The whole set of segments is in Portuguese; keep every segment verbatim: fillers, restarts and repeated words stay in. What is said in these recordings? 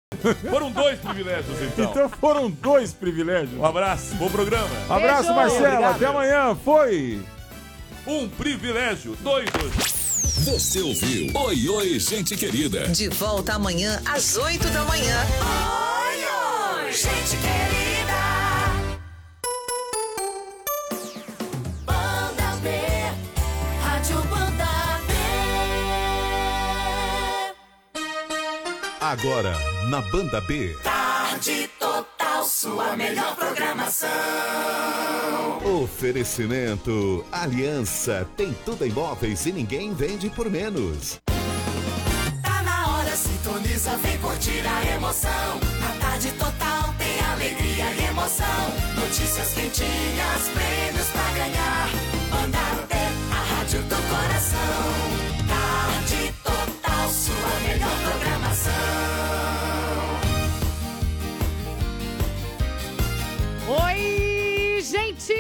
Foram dois privilégios, então. Então foram dois privilégios. Um abraço, bom programa. Um abraço, Beijo. Marcelo. Obrigado. Até amanhã. Foi. Um privilégio, dois hoje. Você ouviu Oi, oi, gente querida. De volta amanhã às oito da manhã. Oi, oi, gente querida. Banda B, Rádio Banda B. Agora, na Banda B. Tarde total, sua melhor programação. Oferecimento Aliança. Tem tudo em móveis e ninguém vende por menos. Tá na hora, sintoniza, vem curtir a emoção. Na tarde total tem alegria e emoção. Notícias quentinhas, prêmios pra ganhar. Banda B, a rádio do coração. Tarde total, sua melhor programação. Oi, gente!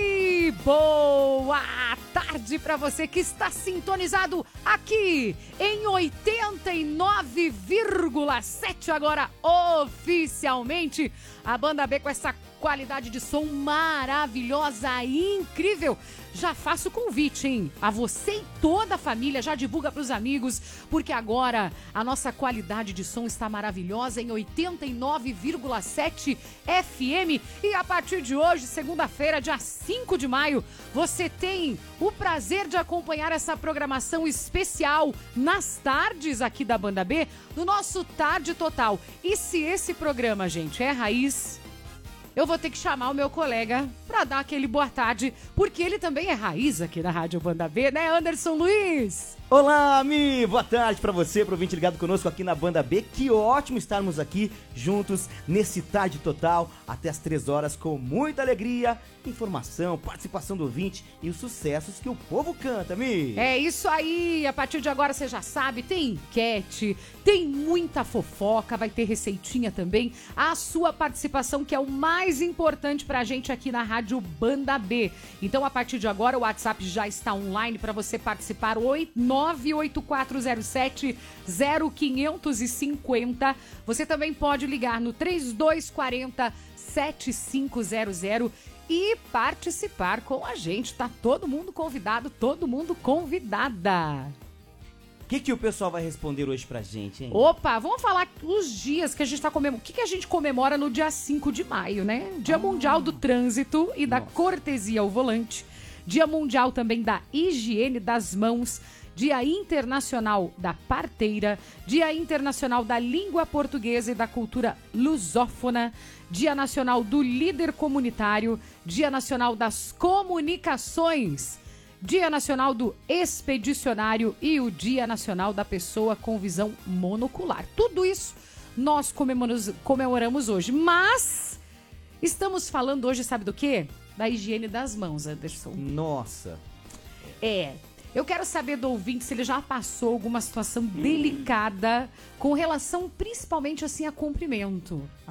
Boa tarde para você que está sintonizado aqui em oitenta e nove vírgula sete agora oficialmente. A Banda B com essa qualidade de som maravilhosa e incrível. Já faço o convite, hein? A você e toda a família, já divulga para os amigos, porque agora a nossa qualidade de som está maravilhosa em oitenta e nove vírgula sete F M. E a partir de hoje, segunda-feira, dia cinco de maio, você tem o prazer de acompanhar essa programação especial nas tardes aqui da Banda B, no nosso Tarde Total. E se esse programa, gente, é raiz, eu vou ter que chamar o meu colega para dar aquele boa tarde, porque ele também é raiz aqui na Rádio Banda B, né, Anderson Luiz? Olá, Mi! Boa tarde pra você, pro ouvinte ligado conosco aqui na Banda B. Que ótimo estarmos aqui juntos nesse Tarde Total até as três horas com muita alegria, informação, participação do ouvinte e os sucessos que o povo canta, Mi! É isso aí, a partir de agora você já sabe, tem enquete, tem muita fofoca, vai ter receitinha também, a sua participação que é o mais importante pra gente aqui na Rádio Banda B. Então a partir de agora o WhatsApp já está online para você participar, nove oito quatro zero sete zero cinco cinco zero. Você também pode ligar no três dois quatro zero sete cinco zero zero e participar com a gente. Tá todo mundo convidado, todo mundo convidada. O que, que o pessoal vai responder hoje pra gente, hein? Opa, vamos falar os dias que a gente tá comemorando. O que, que a gente comemora no dia cinco de maio, né? Dia ah. Mundial do Trânsito e da Nossa. Cortesia ao Volante. Dia Mundial também da Higiene das Mãos. Dia Internacional da Parteira, Dia Internacional da Língua Portuguesa e da Cultura Lusófona, Dia Nacional do Líder Comunitário, Dia Nacional das Comunicações, Dia Nacional do Expedicionário e o Dia Nacional da Pessoa com Visão Monocular. Tudo isso nós comemoramos, comemoramos hoje, mas estamos falando hoje, sabe do quê? Da higiene das mãos, Anderson. Nossa! É... Eu quero saber do ouvinte se ele já passou alguma situação delicada com relação principalmente assim a cumprimento.